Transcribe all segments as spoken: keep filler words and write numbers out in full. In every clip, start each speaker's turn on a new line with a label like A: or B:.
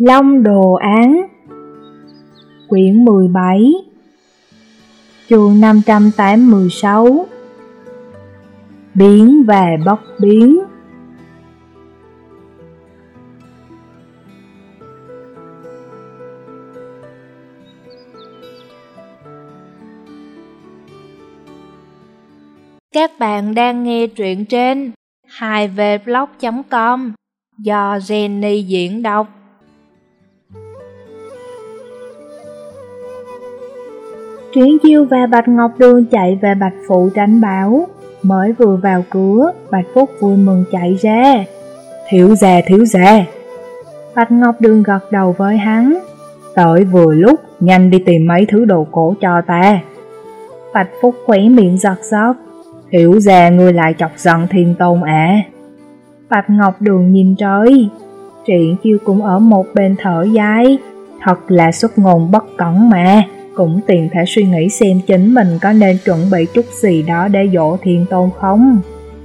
A: Long Đồ Án. Quyển mười bảy, chương năm trăm tám mươi sáu. Biến và bất biến. Các bạn đang nghe truyện trên hai v blog chấm com do Jenny diễn đọc. Triển Chiêu và Bạch Ngọc Đường chạy về Bạch Phủ tránh bão. Mới vừa vào cửa, Bạch Phúc vui mừng chạy ra. Thiếu gia, thiếu gia. Bạch Ngọc Đường gật đầu với hắn. Tới vừa lúc, nhanh đi tìm mấy thứ đồ cổ cho ta. Bạch Phúc khỏe miệng giật giật. Thiếu gia, ngươi lại chọc giận Thiên Tôn à? Bạch Ngọc Đường nhìn trời. Triển Chiêu cũng ở một bên thở dài. Thật là xuất ngôn bất cẩn mà. Cũng tiện thể suy nghĩ xem chính mình có nên chuẩn bị chút gì đó để dỗ Thiên Tôn không.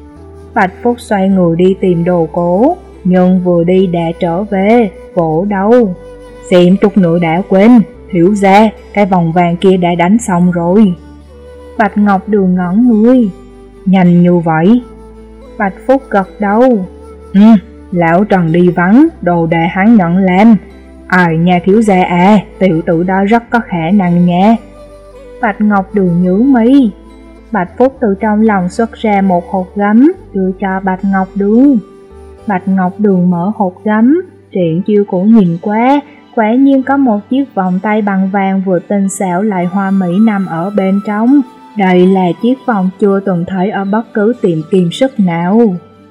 A: Bạch Phúc xoay người đi tìm đồ cố, nhưng vừa đi đã trở về, vỗ đầu. Xem chút nữa đã quên, thiếu gia, cái vòng vàng kia đã đánh xong rồi. Bạch Ngọc Đường ngẩn người. Nhanh như vậy? Bạch Phúc gật đầu. Ừ, lão Trần đi vắng, đồ đệ hắn nhận làm. Ai nha thiếu gia à, tiểu tử đó rất có khả năng nha. Bạch Ngọc Đường nhíu mi. Bạch Phúc từ trong lòng xuất ra một hộp gấm, đưa cho Bạch Ngọc Đường. Bạch Ngọc Đường mở hộp gấm, Triển Chiêu cũng nhìn qua, quả nhiên có một chiếc vòng tay bằng vàng vừa tinh xảo lại hoa mỹ nằm ở bên trong. Đây là chiếc vòng chưa từng thấy ở bất cứ tiệm kim sức nào.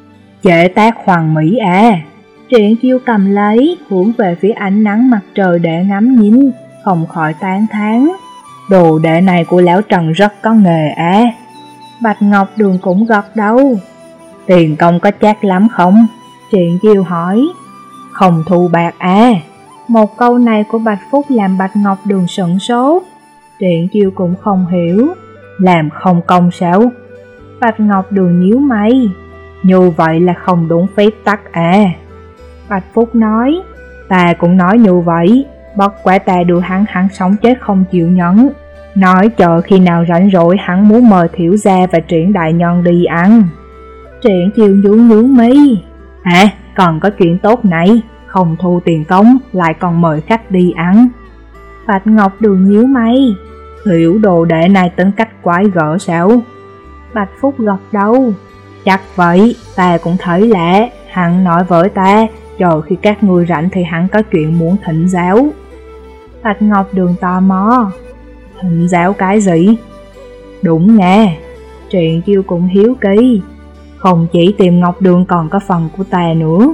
A: Chế tác hoàn mỹ à? Triển Chiêu cầm lấy, hướng về phía ánh nắng mặt trời để ngắm nhìn, không khỏi tán thán. Đồ đệ này của lão Trần rất có nghề à? Bạch Ngọc Đường cũng gật đầu. Tiền công có chắc lắm không? Triển Chiêu hỏi. Không thu bạc à? Một câu này của Bạch Phúc làm Bạch Ngọc Đường sửng sốt. Triển Chiêu cũng không hiểu. Làm không công sao? Bạch Ngọc Đường nhíu mày. Như vậy là không đúng phép tắc à? Bạch Phúc nói. Ta cũng nói như vậy, bất quả ta đưa hắn hắn sống chết không chịu nhẫn. Nói chờ khi nào rảnh rỗi hắn muốn mời Thiểu gia và Triển đại nhân đi ăn. Triển Chiêu nhướng nhướng mi. À, còn có chuyện tốt này, không thu tiền công lại còn mời khách đi ăn. Bạch Ngọc Đường nhíu mày. Hiểu đồ đệ này tính cách quái gở sao? Bạch Phúc gật đầu. Chắc vậy, ta cũng thấy lạ. Hắn nói với ta, chờ khi các ngươi rảnh thì hắn có chuyện muốn thỉnh giáo. Bạch Ngọc Đường tò mò. Thỉnh giáo cái gì? Đúng nha. Triển Chiêu cũng hiếu kỳ. Không chỉ tìm Ngọc Đường còn có phần của ta nữa.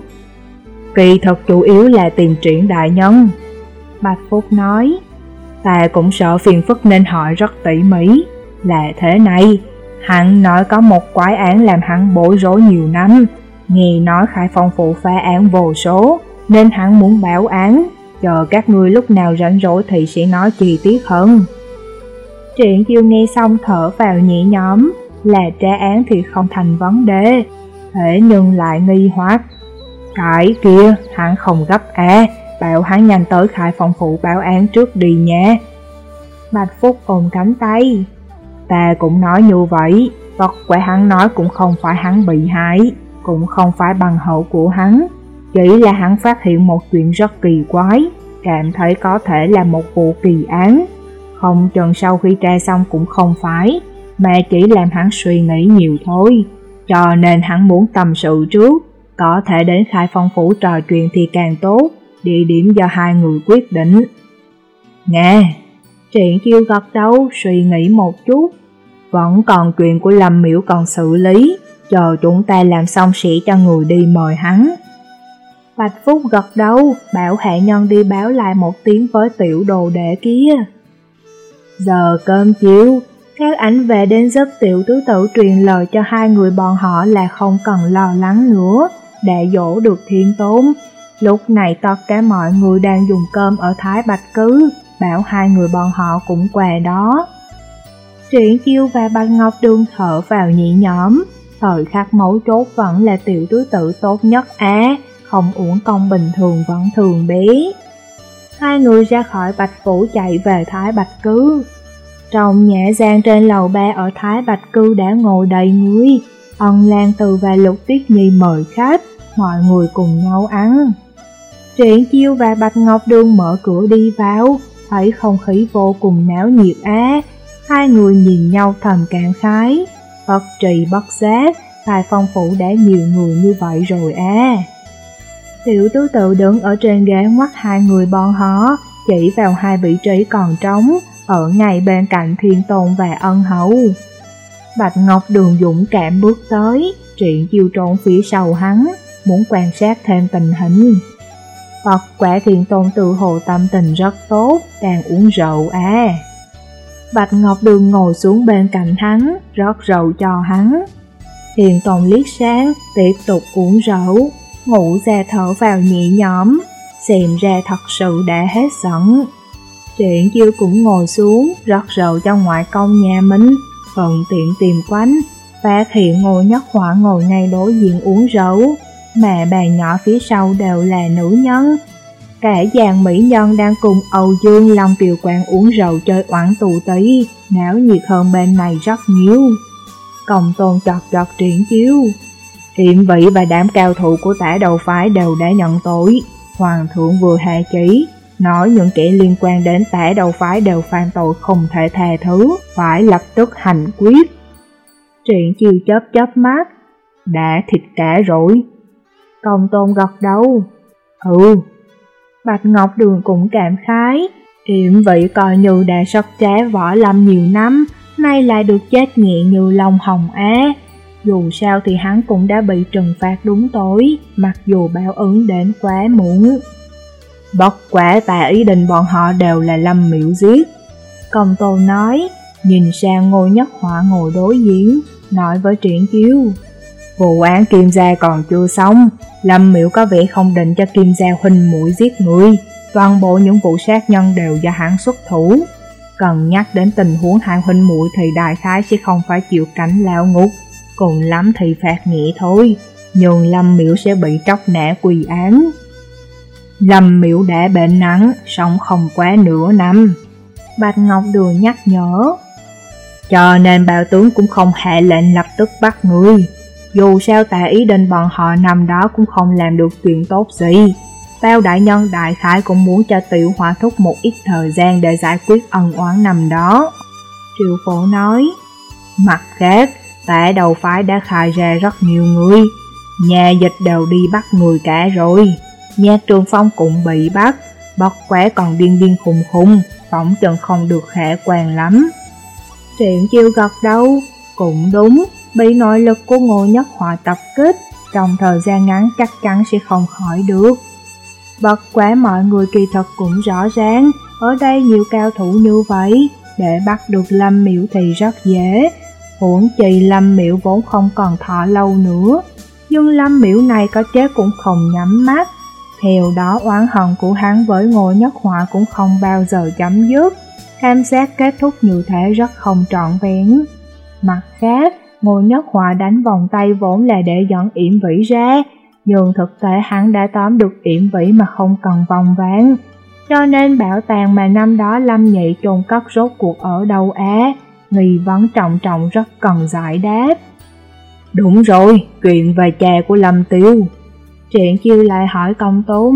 A: Kỳ thật chủ yếu là tìm Triển đại nhân. Bạch Phúc nói. Ta cũng sợ phiền phức nên hỏi rất tỉ mỉ. Là thế này, hắn nói có một quái án làm hắn bối rối nhiều năm. Nghe nói Khai Phong Phủ phá án vô số, nên hắn muốn báo án. Chờ các ngươi lúc nào rảnh rỗi thì sẽ nói chi tiết hơn. Triển Chiêu nghe xong thở vào nhẹ nhõm. Là tra án thì không thành vấn đề, thế nhưng lại nghi hoặc. Cái kia hắn không gấp à, bảo hắn nhanh tới Khai Phong Phủ báo án trước đi nha. Bạch Phúc ôm cánh tay. Ta cũng nói như vậy, bất quả hắn nói cũng không phải hắn bị hại, cũng không phải bằng hữu của hắn. Chỉ là hắn phát hiện một chuyện rất kỳ quái, cảm thấy có thể là một vụ kỳ án. Không chừng sau khi tra xong cũng không phải, mà chỉ làm hắn suy nghĩ nhiều thôi. Cho nên hắn muốn tâm sự trước, có thể đến Khai Phong Phủ trò chuyện thì càng tốt, địa điểm do hai người quyết định. Nghe. Triển Chiêu gật đầu suy nghĩ một chút. Vẫn còn chuyện của Lâm Miễu còn xử lý, chờ chúng ta làm xong sẽ cho người đi mời hắn. Bạch Phúc gật đầu, bảo hạ nhân đi báo lại một tiếng với tiểu đồ đệ kia. Giờ cơm chiều, các ảnh về đến giúp tiểu tứ tử truyền lời cho hai người bọn họ là không cần lo lắng nữa, đã dỗ được Thiên Tôn. Lúc này tất cả mọi người đang dùng cơm ở Thái Bạch Cứ, bảo hai người bọn họ cũng qua đó. Triển Chiêu và Bạch Ngọc Đường thở vào nhẹ nhõm. Thời khắc mấu chốt vẫn là tiểu tứ tử tốt nhất á, không uổng công bình thường vẫn thường bé. Hai người ra khỏi Bạch Phủ chạy về Thái Bạch Cư. Trong nhã gian trên lầu ba ở Thái Bạch Cư đã ngồi đầy người. Ân Lan Từ và Lục Tuyết Nhi mời khách, mọi người cùng nhau ăn. Triển Chiêu và Bạch Ngọc Đường mở cửa đi vào, thấy không khí vô cùng náo nhiệt á. Hai người nhìn nhau thầm cảm khái, bất trì bất giác, Tài Phong Phủ đã nhiều người như vậy rồi á. Tiểu Tứ Tự đứng ở trên ghế ngoắt hai người bọn họ, chỉ vào hai vị trí còn trống, ở ngay bên cạnh Thiên Tôn và Ân Hầu. Bạch Ngọc Đường dũng cảm bước tới, Triển Chiêu trốn phía sau hắn, muốn quan sát thêm tình hình. Bất quả Thiên Tôn tự hồ tâm tình rất tốt, đang uống rượu à. Bạch Ngọc Đường ngồi xuống bên cạnh hắn, rót rượu cho hắn. Thiên Tôn liếc sang, tiếp tục uống rượu, ngủ ra thở vào nhẹ nhõm, xem ra thật sự đã hết giận. Triển Chiêu cũng ngồi xuống, rót rượu cho ngoại công nhà mình, thuận tiện tìm quánh, phát hiện Ngô Nhất Họa ngồi ngay đối diện uống rượu, mà bà nhỏ phía sau đều là nữ nhân. Cả dàn mỹ nhân đang cùng Âu Dương Long Kiều Quang uống rượu chơi oản tù tí, náo nhiệt hơn bên này rất nhiều. Công Tôn chọt chọt Triển Chiêu. Yểm Vĩ và đám cao thủ của Tả Đầu Phái đều đã nhận tội. Hoàng thượng vừa hạ chỉ, nói những kẻ liên quan đến Tả Đầu Phái đều phạm tội không thể tha thứ, phải lập tức hành quyết. Triển Chiêu chớp chớp mắt. Đã thịt cả rồi. Công Tôn gật đầu. Ừ. Bạch Ngọc Đường cũng cảm khái. Yểm Vĩ coi như đã sất trá võ lâm nhiều năm, nay lại được chết nhẹ như lông hồng á. Dù sao thì hắn cũng đã bị trừng phạt đúng tối, mặc dù báo ứng đến quá muộn. Bất quả tà ý định bọn họ đều là Lâm Miểu giết. Công Tôn nói, nhìn sang Ngô Nhất Họa ngồi đối diện, nói với Triển Chiêu. Vụ án Kim Gia còn chưa xong, Lâm Miểu có vẻ không định cho Kim Gia huynh muội giết người, toàn bộ những vụ sát nhân đều do hắn xuất thủ. Cần nhắc đến tình huống hai huynh muội thì đại khái sẽ không phải chịu cảnh lao ngục, cùng lắm thì phạt nhẹ thôi, nhưng Lâm Miểu sẽ bị tróc nã quy án. Lâm Miểu đã bệnh nặng, sống không quá nửa năm. Bạch Ngọc Đường nhắc nhở. Cho nên bào tướng cũng không hạ lệnh lập tức bắt người. Dù sao Tà ý định bọn họ năm đó cũng không làm được chuyện tốt gì. Bao đại nhân đại khái cũng muốn cho Tiểu Hỏa Thúc một ít thời gian để giải quyết ân oán năm đó. Triệu Phổ nói. Mặt khác, Tả Đầu Phái đã khai ra rất nhiều người, nhà dịch đều đi bắt người cả rồi. Nhà Trường Phong cũng bị bắt, bất quá còn điên điên khùng khùng, phỏng chừng không được khả quan lắm. Triển Chiêu gật đầu, cũng đúng, bị nội lực của Ngô Nhất Họa tập kích, trong thời gian ngắn chắc chắn sẽ không khỏi được. Bất quá mọi người kỳ thật cũng rõ ràng, ở đây nhiều cao thủ như vậy, để bắt được Lâm Miểu thì rất dễ. Huống chi Lâm Miểu vốn không còn thọ lâu nữa, nhưng Lâm Miểu này có chết cũng không nhắm mắt. Theo đó oán hận của hắn với Ngô Nhất Họa cũng không bao giờ chấm dứt, tham sát kết thúc như thế rất không trọn vẹn. Mặt khác, Ngô Nhất Họa đánh vòng tay vốn là để dẫn Yểm Vĩ ra, nhưng thực tế hắn đã tóm được Yểm Vĩ mà không cần vòng ván. Cho nên bảo tàng mà năm đó Lâm Nhị chôn cất rốt cuộc ở đâu á, nghi vấn trọng trọng rất cần giải đáp. Đúng rồi, chuyện về cha của Lâm Tiêu. Triển Chiêu lại hỏi Công Tôn.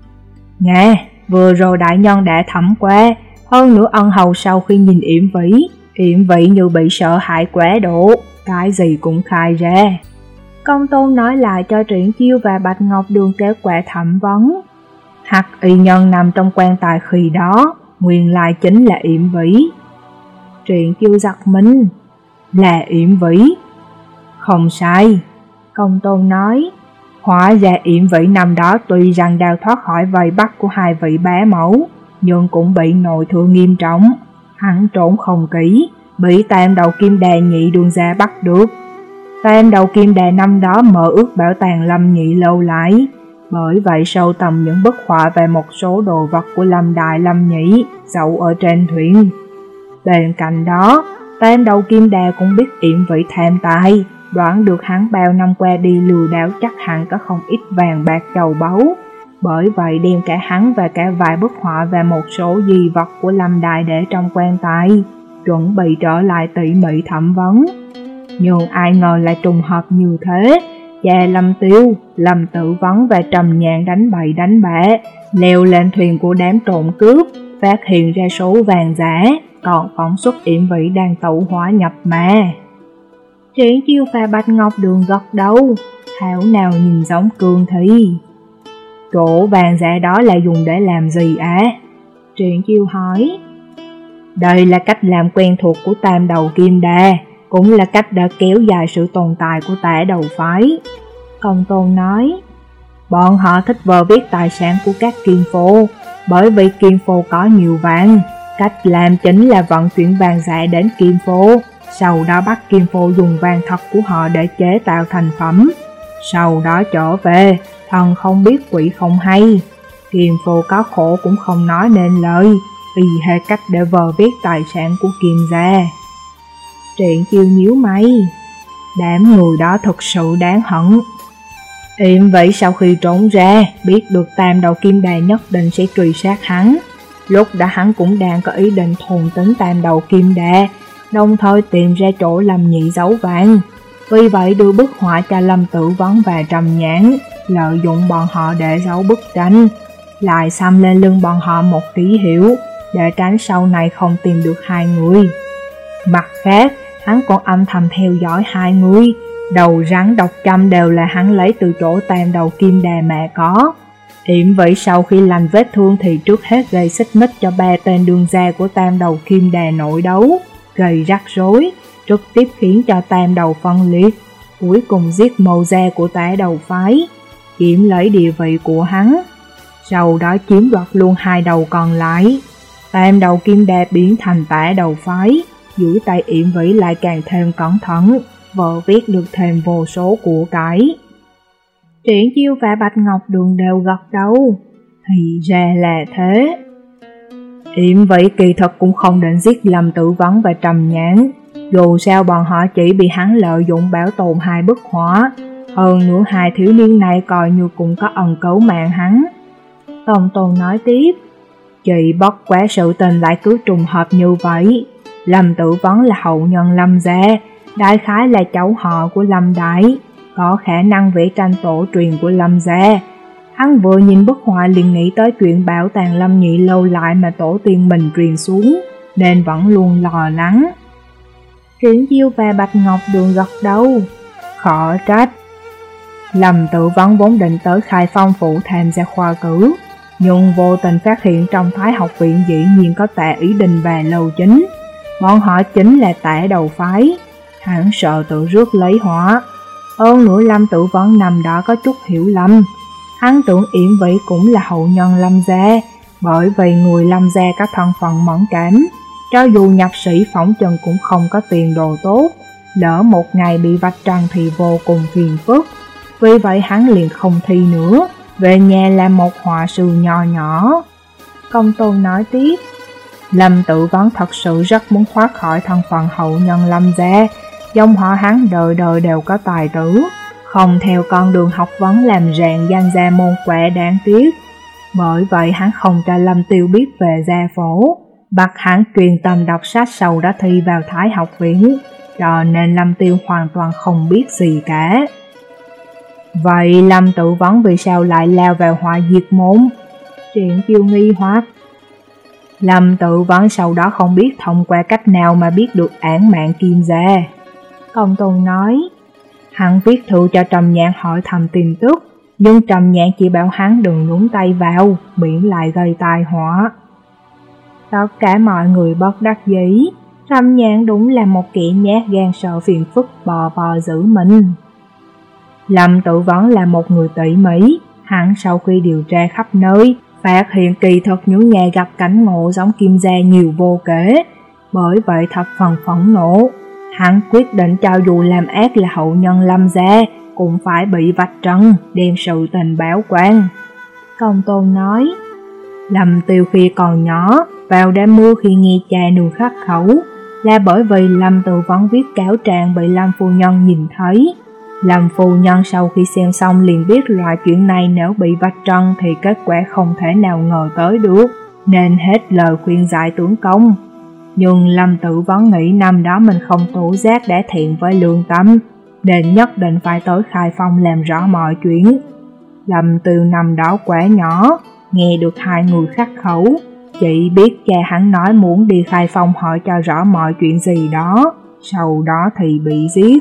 A: Nghe, vừa rồi đại nhân đã thẩm qua, hơn nữa Ân Hầu sau khi nhìn Yểm Vĩ, Yểm Vĩ như bị sợ hãi quá độ, cái gì cũng khai ra. Công Tôn nói lại cho Triển Chiêu và Bạch Ngọc Đường kết quả thẩm vấn. Hắc y nhân nằm trong quan tài khi đó, nguyên lai chính là Yểm Vĩ. Triển Chiêu giật mình. Là Yểm Vĩ? Không sai. Công Tôn nói. Hóa ra Yểm Vĩ năm đó tuy rằng đào thoát khỏi vây bắt của hai vị bá mẫu, nhưng cũng bị nội thương nghiêm trọng. Hắn trốn không kỹ, bị Tam Đầu Kim Đà Nhị đương gia bắt được. Tam Đầu Kim Đà năm đó mở ước bảo tàng Lâm Nhị lâu lại, bởi vậy sâu tầm những bức họa về một số đồ vật của Lâm Đại Lâm Nhị giấu ở trên thuyền. Bên cạnh đó, Tam Đầu Kim Đà cũng biết Yểm Vĩ tham tài, đoán được hắn bao năm qua đi lừa đảo chắc hẳn có không ít vàng bạc châu báu, bởi vậy đem cả hắn và cả vài bức họa và một số di vật của Lâm Đại để trong quan tài, chuẩn bị trở lại tỉ mỉ thẩm vấn. Nhưng ai ngờ lại trùng hợp như thế, cha Lâm Tiêu, Lâm Tử Vấn và Trầm Nhạn đánh bậy đánh bạ, leo lên thuyền của đám trộm cướp, phát hiện ra số vàng giả, còn phóng xuất yểm vĩ đang tẩu hỏa nhập ma. Triển Chiêu và Bạch Ngọc Đường gật đầu, thảo nào nhìn giống Cương Thi. Chỗ vàng giả đó là dùng để làm gì á? À? Triển Chiêu hỏi. Đây là cách làm quen thuộc của Tam Đầu Kim Đa, cũng là cách đã kéo dài sự tồn tại của Tả Đầu Phái. Công Tôn nói, bọn họ thích vơ vét tài sản của các kim phô, bởi vì kim phô có nhiều vàng. Cách làm chính là vận chuyển vàng giả đến kim phô, sau đó bắt kim phô dùng vàng thật của họ để chế tạo thành phẩm. Sau đó trở về, thần không biết quỷ không hay. Kim phô có khổ cũng không nói nên lời, y hệ cách để vơ vét tài sản của Kim gia. Triển Chiêu nhíu mày, đám người đó thực sự đáng hận. Yểm Vĩ sau khi trốn ra, biết được Tam Đầu Kim Đà nhất định sẽ truy sát hắn. Lúc đó hắn cũng đang có ý định thôn tính Tam Đầu Kim Đà, đồng thời tìm ra chỗ Lâm Nhị giấu vàng. Vì vậy đưa bức họa cho Lâm Tử Vấn và Trầm Nhãn, lợi dụng bọn họ để giấu bức tranh, lại xăm lên lưng bọn họ một ký hiệu, để tránh sau này không tìm được hai người. Mặt khác, hắn còn âm thầm theo dõi hai người, đầu rắn độc châm đều là hắn lấy từ chỗ Tam Đầu Kim Đà mà có. Yểm Vĩ sau khi lành vết thương thì trước hết gây xích mích cho ba tên đương gia của Tam Đầu Kim Đà nội đấu, gây rắc rối, trực tiếp khiến cho Tam Đầu phân liệt, cuối cùng giết mâu gia của Tả Đầu Phái, chiếm lấy địa vị của hắn, sau đó chiếm đoạt luôn hai đầu còn lại. Tam Đầu Kim Đà biến thành Tả Đầu Phái, dưới tay Yểm Vĩ lại càng thêm cẩn thận, vợ viết được thêm vô số của cải. Triển Chiêu và Bạch Ngọc Đường đều gật đầu, thì ra là thế. Yểm Vĩ kỳ thật cũng không định giết Lâm Tử Vấn và Trầm Nhãn, dù sao bọn họ chỉ bị hắn lợi dụng bảo tồn hai bức họa, hơn nữa hai thiếu niên này coi như cũng có ẩn cấu mạng hắn. Tôn Tôn nói tiếp, chỉ bất quá sự tình lại cứ trùng hợp như vậy. Lâm Tử Vấn là hậu nhân Lâm gia, đại khái là cháu họ của Lâm Đại, có khả năng vẽ tranh tổ truyền của Lâm gia. Hắn vừa nhìn bức họa liền nghĩ tới chuyện bảo tàng Lâm Nhị lâu lại mà tổ tiên mình truyền xuống, nên vẫn luôn lo lắng. Triển Chiêu và Bạch Ngọc Đường gật đầu, khó trách. Lâm Tử Vấn vốn định tới Khai Phong phủ tham gia khoa cử, nhưng vô tình phát hiện trong Thái học viện dĩ nhiên có Tạ Ý Đình và Lâu Chính. Bọn họ chính là Tả Đầu Phái, hắn sợ tự rước lấy họa. Hơn nữa Lâm Tử Vấn nằm đó có chút hiểu lầm, hắn tưởng Yểm Vĩ cũng là hậu nhân Lâm gia, bởi vì người Lâm gia có thân phận mẫn cảm, cho dù nhập sĩ phỏng chừng cũng không có tiền đồ tốt, lỡ một ngày bị vạch trần thì vô cùng phiền phức. Vì vậy hắn liền không thi nữa, về nhà làm một họa sư nho nhỏ. Công Tôn nói tiếp, Lâm Tử Vấn thật sự rất muốn thoát khỏi thân phận hậu nhân Lâm gia, dòng họ hắn đời đời đều có tài tử, không theo con đường học vấn làm rạng danh gia môn quẻ đáng tiếc. Bởi vậy hắn không cho Lâm Tiêu biết về gia phổ, bắt hắn truyền tâm đọc sách, sau đó thi vào Thái học viện, cho nên Lâm Tiêu hoàn toàn không biết gì cả. Vậy Lâm Tử Vấn vì sao lại lao vào họa diệt môn? Triển Chiêu nghi hoặc. Lâm Tử Vấn sau đó không biết thông qua cách nào mà biết được án mạng Kim gia. Công Tôn nói, hắn viết thư cho Trầm Nhạn hỏi thăm tin tức, nhưng Trầm Nhạn chỉ bảo hắn đừng nhúng tay vào, miễn lại gây tai họa. Tất cả mọi người bất đắc dĩ, Trầm Nhạn đúng là một kẻ nhát gan sợ phiền phức, bò bò giữ mình. Lâm Tử Vấn là một người tỉ mỉ, hắn sau khi điều tra khắp nơi, phát hiện kỳ thực những nhà gặp cảnh ngộ giống Kim gia nhiều vô kể, bởi vậy thập phần phẫn nộ. Hắn quyết định cho dù làm ác là hậu nhân Lâm gia, cũng phải bị vạch trần, đem sự tình báo quan. Công Tôn nói, Lâm Tiêu khi còn nhỏ, vào đêm mưa khi nghe cha nương khắc khẩu, là bởi vì Lâm Tử Vấn viết cáo trạng bị Lâm phu nhân nhìn thấy. Lâm phu nhân sau khi xem xong liền biết loại chuyện này nếu bị vạch trần thì kết quả không thể nào ngờ tới được, nên hết lời khuyên giải tướng công. Nhưng Lâm Tử Vấn nghĩ năm đó mình không tố giác đã thiện với lương tâm, nên nhất định phải tới Khai Phong làm rõ mọi chuyện. Lâm Tiêu năm đó quá nhỏ, nghe được hai người khắc khẩu, chỉ biết cha hắn nói muốn đi Khai Phong hỏi cho rõ mọi chuyện gì đó, sau đó thì bị giết.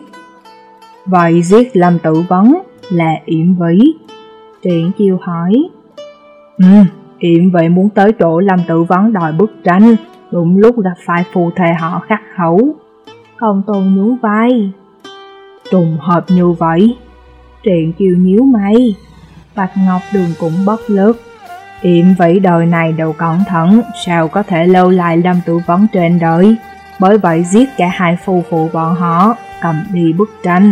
A: Vậy giết Lâm Tử Vấn là Yểm Vĩ? Triển Chiêu hỏi. Ừ, Yểm Vĩ muốn tới chỗ Lâm Tử Vấn đòi bức tranh, đúng lúc gặp phải phù thề họ khắc khẩu. Công Tôn nhún vai. Trùng hợp như vậy. Triển Chiêu nhíu mày. Bạch Ngọc Đường cũng bất lực. Yểm Vĩ đời này đều cẩn thận, sao có thể lâu lại Lâm Tử Vấn trên đời, bởi vậy giết cả hai phu phụ bọn họ, cầm đi bức tranh.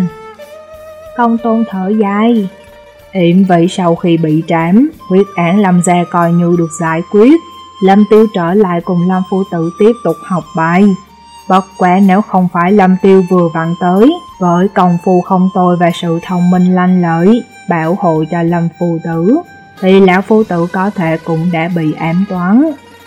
A: Công Tôn thở dài. Yểm Vĩ sau khi bị trảm, huyết án Lâm gia coi như được giải quyết, Lâm Tiêu trở lại cùng Lâm Phu Tử tiếp tục học bài. Bất quá nếu không phải Lâm Tiêu vừa vặn tới, với công phu không tồi và sự thông minh lanh lợi, bảo hộ cho Lâm Phu Tử, thì lão Phu Tử có thể cũng đã bị ám toán.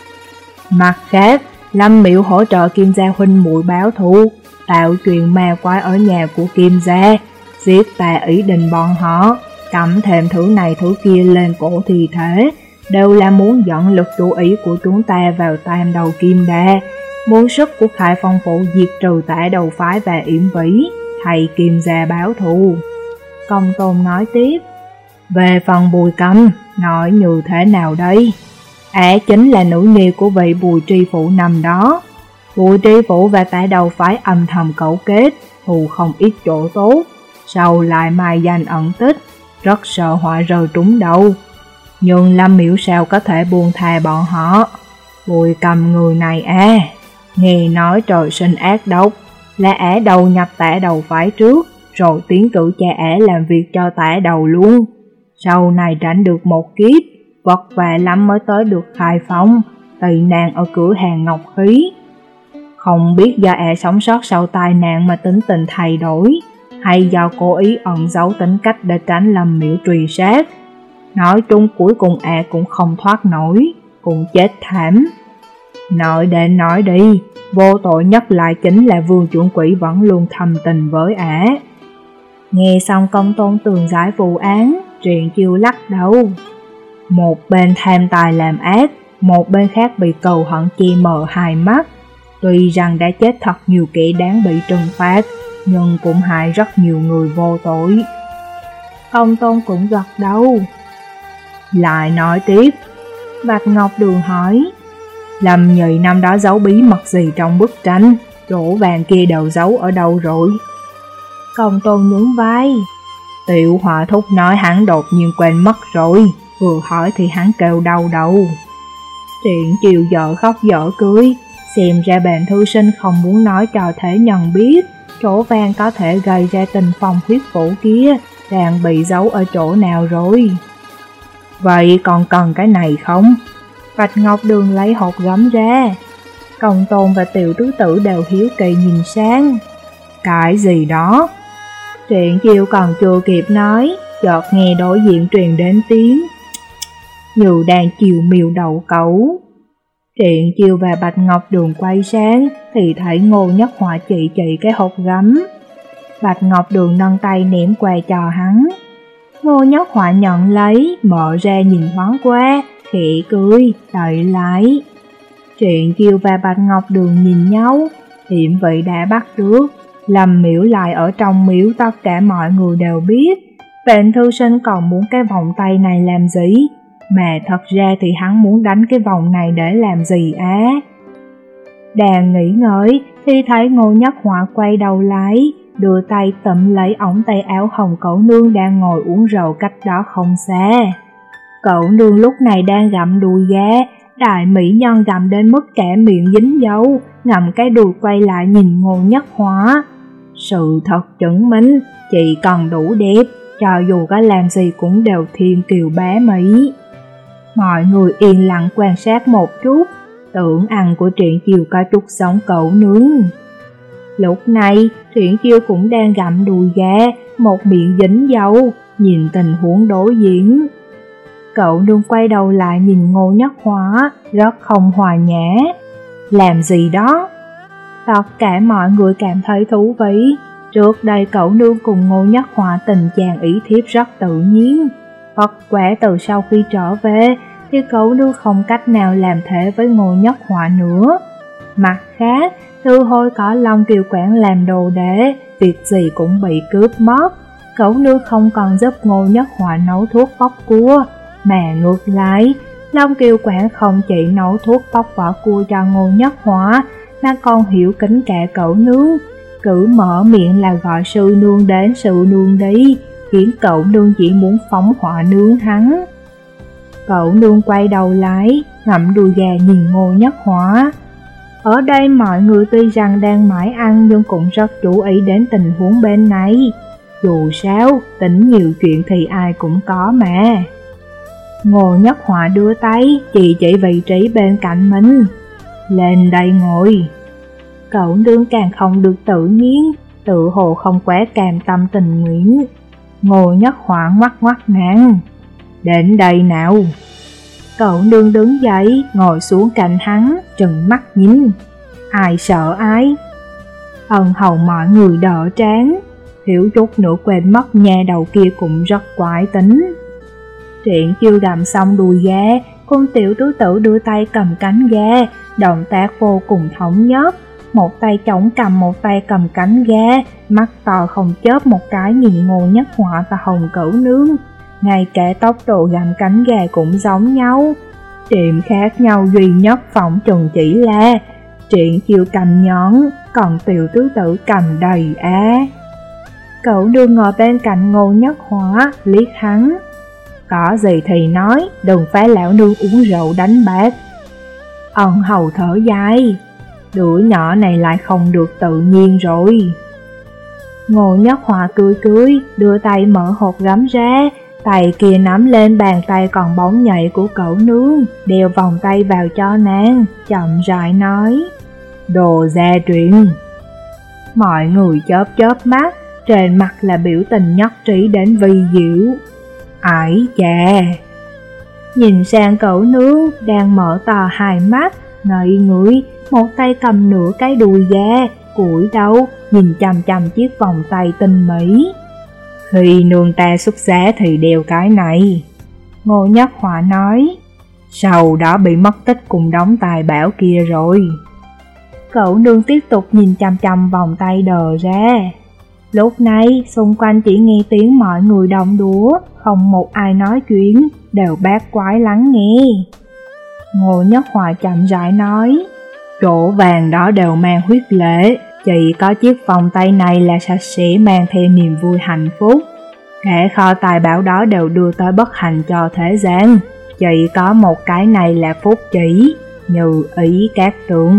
A: Mặt khác, Lâm Miểu hỗ trợ Kim gia huynh muội báo thù, tạo chuyện ma quái ở nhà của Kim gia, giết tà ý định bọn họ, cắm thêm thứ này thứ kia lên cổ thi thể, đều là muốn dẫn lực chú ý của chúng ta vào tam đầu Kim đa, muốn sức của Khai Phong phủ diệt trừ tả đầu phái và Yểm Vĩ, thầy Kim gia báo thù. Công Tôn nói tiếp. Về phần Bùi Cầm, nói như thế nào đây? Ả chính là nữ nhi của vị Bùi tri phủ năm đó. Bùi tri phủ và tả đầu phái âm thầm cấu kết, thù không ít chỗ tốt, sau lại mai danh ẩn tích, rất sợ họa rơi trúng đầu. Nhưng Lâm Miểu sao có thể buông tha bọn họ? Bùi Cầm người này à, nghe nói trời sinh ác độc, là Ả đầu nhập tả đầu phái trước, rồi tiến cử cha Ả làm việc cho tả đầu luôn. Sau này tránh được một kiếp, vất vả lắm mới tới được Khai Phong, tị nạn ở cửa hàng ngọc khí. Không biết do Ả sống sót sau tai nạn mà tính tình thay đổi, hay do cố ý ẩn giấu tính cách để tránh Lâm Miểu truy sát. Nói chung cuối cùng Ả cũng không thoát nổi, cũng chết thảm. Nói đến nói đi, vô tội nhất lại chính là Vương Chuẩn Quỷ vẫn luôn thầm tình với Ả. Nghe xong Công Tôn tường giải vụ án, Triển Chiêu lắc đầu. Một bên tham tài làm ác, một bên khác bị cầu hận che mờ hai mắt. Tuy rằng đã chết thật nhiều kẻ đáng bị trừng phạt, nhưng cũng hại rất nhiều người vô tội. Công Tôn cũng gật đầu. Lại nói tiếp. Bạch Ngọc Đường hỏi. Lâm Nhị năm đó giấu bí mật gì trong bức tranh? Chỗ vàng kia đều giấu ở đâu rồi? Công Tôn nhún vai. Tiểu Họa Thúc nói hắn đột nhiên quên mất rồi, vừa hỏi thì hắn kêu đau đầu. Triển Chiêu dở khóc dở cưới, xem ra bạn thư sinh không muốn nói cho thế nhân biết chỗ vàng có thể gây ra tình phong huyết vũ kia đang bị giấu ở chỗ nào rồi. Vậy còn cần cái này không? Bạch Ngọc Đường lấy hộp gấm ra. Công Tôn và Tiểu Tứ Tử đều hiếu kỳ nhìn sang. Cái gì đó? Triển Chiêu còn chưa kịp nói, chợt nghe đối diện truyền đến tiếng như đang chiều miều đầu cẩu. Triển Chiêu và Bạch Ngọc Đường quay sang thì thấy Ngô Nhất Họa chỉ chỉ cái hộp gấm. Bạch Ngọc Đường nâng tay ném qua cho hắn. Ngô Nhất Họa nhận lấy, mở ra nhìn thoáng qua, khẽ cười, đợi lại. Triển Chiêu và Bạch Ngọc Đường nhìn nhau, Yểm Vĩ đã bắt được. Lâm Miểu lại ở trong miếu, tất cả mọi người đều biết. Vạn thư sinh còn muốn cái vòng tay này làm gì? Mà thật ra thì hắn muốn đánh cái vòng này để làm gì á? Đang nghĩ ngợi thì thấy Ngô Nhất Họa quay đầu lại, đưa tay tụm lấy ống tay áo hồng Cẩu Nương đang ngồi uống rượu cách đó không xa. Cẩu Nương lúc này đang gặm đùi gà, đại mỹ nhân gặm đến mức cả miệng dính dấu, ngậm cái đùi quay lại nhìn Ngô Nhất Họa. Sự thật chứng minh, chỉ cần đủ đẹp, cho dù có làm gì cũng đều thiên kiều bá mỹ. Mọi người yên lặng quan sát một chút, tưởng ăn của Triển Chiêu có chút giống Cẩu Nương. Lúc này, Triển Chiêu cũng đang gặm đùi gà, một miệng dính dầu, nhìn tình huống đối diễn. Cậu Nương quay đầu lại nhìn Ngô Nhất Hỏa, rất không hòa nhã. Làm gì đó? Tất cả mọi người cảm thấy thú vị. Trước đây Cậu Nương cùng Ngô Nhất Hỏa tình chàng ý thiếp rất tự nhiên. Bất quả từ sau khi trở về, thì Cậu Nương không cách nào làm thế với Ngô Nhất Hỏa nữa. Mặt khác, từ hồi có Long Kiều Quảng làm đồ đệ, việc gì cũng bị cướp mất. Cậu Nương không còn giúp Ngô Nhất Hỏa nấu thuốc bóc cua, mà ngược lại, Long Kiều Quảng không chỉ nấu thuốc bóc vỏ cua cho Ngô Nhất Hỏa, mà còn hiểu kính cả Cậu Nương. Cứ mở miệng là gọi sư nương đến sư nương đi, khiến Cậu Nương chỉ muốn phóng hỏa nướng hắn. Cậu Nương quay đầu lại, ngậm đùi gà nhìn Ngô Nhất Hỏa. Ở đây mọi người tuy rằng đang mãi ăn nhưng cũng rất chú ý đến tình huống bên này. Dù sao, tính nhiều chuyện thì ai cũng có mà. Ngô Nhất Hỏa đưa tay, chỉ chỉ vị trí bên cạnh mình. Lên đây ngồi. Cậu Nương càng không được tự nhiên, tự hồ không quá cam tâm tình nguyện. Ngô Nhất Hỏa ngoắc ngoắc nàng. Đến đây nào. Cậu Nương đứng dậy, ngồi xuống cạnh hắn, trừng mắt nhìn. Ai sợ ai? Ân hầu mọi người đỡ trán, thiếu chút nữa quên mất nhà đầu kia cũng rất quái tính. Triển Chiêu gặm xong đùi gà, cùng tiểu tứ tử đưa tay cầm cánh gà, động tác vô cùng thống nhất. Một tay chống cầm, một tay cầm cánh gà, mắt to không chớp một cái nhìn Ngô Nhất Hỏa và Hồng Cửu Nương. Ngay cả tốc độ gặm cánh gà cũng giống nhau. Điểm khác nhau duy nhất phỏng chừng chỉ là Triển Chiêu cầm nhón, còn tiểu tứ tử cầm đầy á. Cậu Nương ngồi bên cạnh Ngô Nhất Hỏa, liếc hắn. Có gì thì nói, đừng phá lão nương uống rượu đánh bạc. Ân hầu thở dài. Đứa nhỏ này lại không được tự nhiên rồi. Ngô Nhất Hỏa cười cười, đưa tay mở hộp gấm ra, tay kia nắm lên bàn tay còn bóng nhảy của Cậu Nương, đeo vòng tay vào cho nàng, chậm rãi nói. Đồ gia truyền. Mọi người chớp chớp mắt, trên mặt là biểu tình nhất trí đến vi diệu. Ải chà. Nhìn sang Cậu Nương đang mở to hai mắt, ngây người, một tay cầm nửa cái đùi gà, cúi đầu nhìn chằm chằm chiếc vòng tay tinh mỹ. Khi nương ta xuất giá thì đeo cái này, Ngô Nhất Hỏa nói. Sau đó bị mất tích cùng đống tài bảo kia rồi. Cậu Nương tiếp tục nhìn chằm chằm vòng tay đờ ra. Lúc này xung quanh chỉ nghe tiếng mọi người đồng đũa, không một ai nói chuyện, đều bát quái lắng nghe. Ngô Nhất Hỏa chậm rãi nói. Chỗ vàng đó đều mang huyết lệ, chỉ có chiếc vòng tay này là sạch sẽ, mang theo niềm vui hạnh phúc. Cả kho tài bảo đó đều đưa tới bất hạnh cho thế gian, chỉ có một cái này là phúc chỉ, như ý Cát Tường.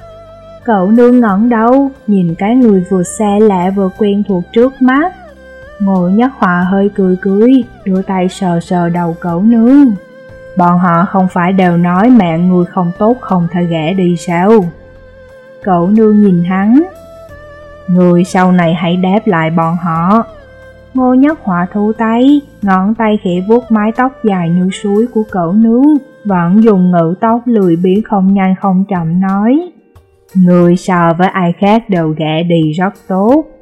A: Cậu Nương ngẩng đầu, nhìn cái người vừa xa lạ vừa quen thuộc trước mắt. Ngô Nhất Hỏa hơi cười cười, đưa tay sờ sờ đầu Cậu Nương. Bọn họ không phải đều nói mạng người không tốt không thể gả đi sao? Cậu Nương nhìn hắn. Người sau này hãy đáp lại bọn họ. Ngô Nhất Hỏa thu tay, ngón tay khẽ vuốt mái tóc dài như suối của Cậu Nương, vẫn dùng ngữ tóc lười biếng không nhanh không chậm nói. Người so với ai khác đều gả đi rất tốt,